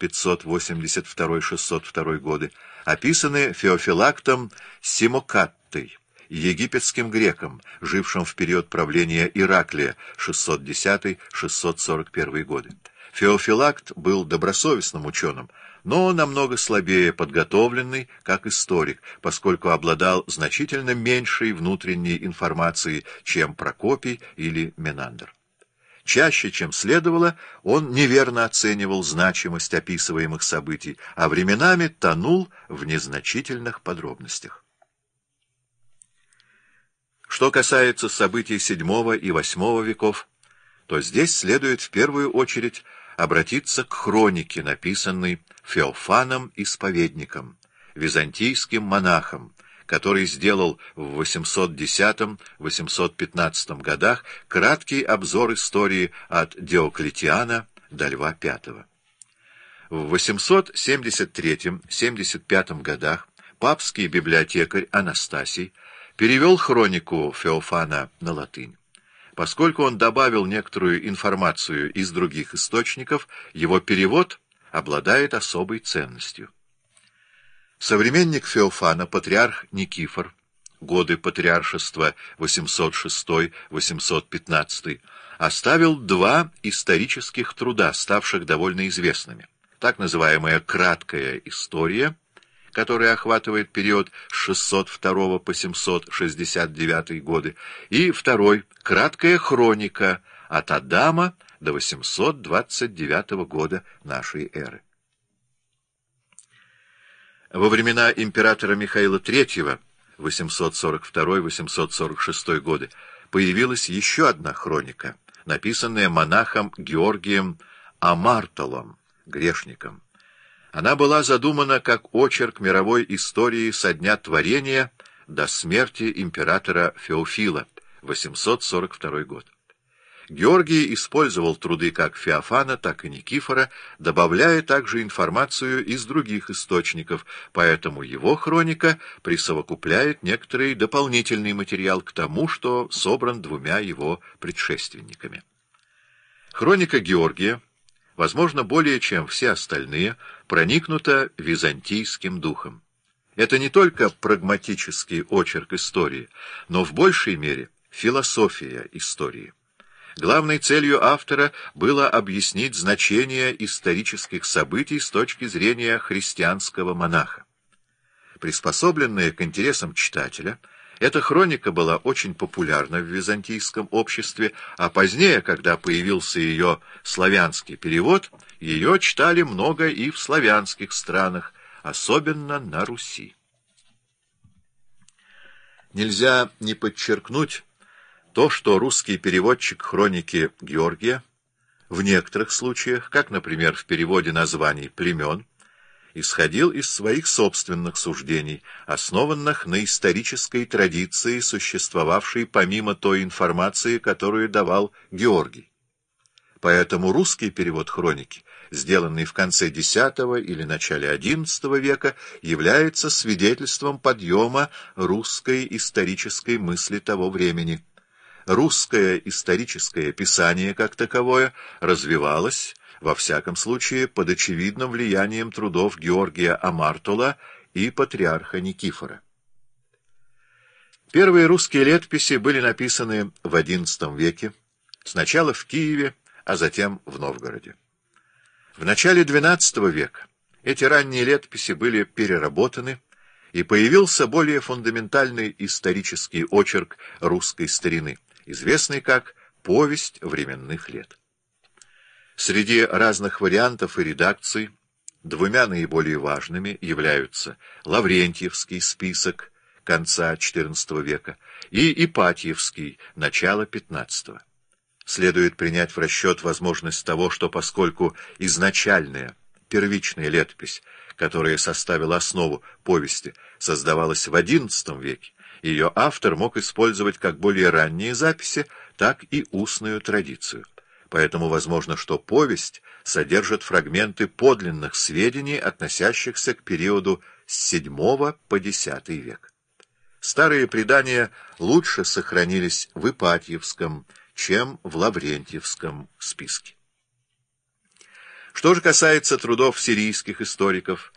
582-602 годы, описаны Феофилактом Симокаттой, египетским греком, жившим в период правления Ираклия 610-641 годы. Феофилакт был добросовестным ученым, но намного слабее подготовленный как историк, поскольку обладал значительно меньшей внутренней информацией, чем Прокопий или Менандр. Чаще, чем следовало, он неверно оценивал значимость описываемых событий, а временами тонул в незначительных подробностях. Что касается событий VII и VIII веков, то здесь следует в первую очередь обратиться к хронике, написанной Феофаном Исповедником, византийским монахом, который сделал в 810-815 годах краткий обзор истории от Диоклетиана до Льва V. В 873-75 годах папский библиотекарь Анастасий перевел хронику Феофана на латынь. Поскольку он добавил некоторую информацию из других источников, его перевод обладает особой ценностью. Современник Феофана, патриарх Никифор, годы патриаршества 806-815, оставил два исторических труда, ставших довольно известными. Так называемая «краткая история», которая охватывает период с 602 по 769 годы, и второй — «краткая хроника» от Адама до 829 года нашей эры. Во времена императора Михаила III, 842-846 годы, появилась еще одна хроника, написанная монахом Георгием Амартолом, грешником. Она была задумана как очерк мировой истории со дня творения до смерти императора Феофила, 842 год. Георгий использовал труды как Феофана, так и Никифора, добавляя также информацию из других источников, поэтому его хроника присовокупляет некоторый дополнительный материал к тому, что собран двумя его предшественниками. Хроника Георгия, возможно, более чем все остальные, проникнута византийским духом. Это не только прагматический очерк истории, но в большей мере философия истории. Главной целью автора было объяснить значение исторических событий с точки зрения христианского монаха. Приспособленная к интересам читателя, эта хроника была очень популярна в византийском обществе, а позднее, когда появился ее славянский перевод, ее читали много и в славянских странах, особенно на Руси. Нельзя не подчеркнуть то, что русский переводчик хроники Георгия в некоторых случаях, как, например, в переводе названий племен, исходил из своих собственных суждений, основанных на исторической традиции, существовавшей помимо той информации, которую давал Георгий. Поэтому русский перевод хроники, сделанный в конце X или начале XI века, является свидетельством подъема русской исторической мысли того времени. Русское историческое писание, как таковое, развивалось, во всяком случае, под очевидным влиянием трудов Георгия Амартола и патриарха Никифора. Первые русские летописи были написаны в XI веке, сначала в Киеве, а затем в Новгороде. В начале XII века эти ранние летописи были переработаны, и появился более фундаментальный исторический очерк русской старины, известный как «Повесть временных лет». Среди разных вариантов и редакций двумя наиболее важными являются Лаврентьевский список конца XIV века и Ипатьевский начала XV. Следует принять в расчет возможность того, что поскольку изначальная, первичная летопись, которая составила основу повести, создавалась в XI веке, ее автор мог использовать как более ранние записи, так и устную традицию. Поэтому возможно, что повесть содержит фрагменты подлинных сведений, относящихся к периоду с VII по X век. Старые предания лучше сохранились в Ипатьевском, чем в Лаврентьевском списке. Что же касается трудов сирийских историков,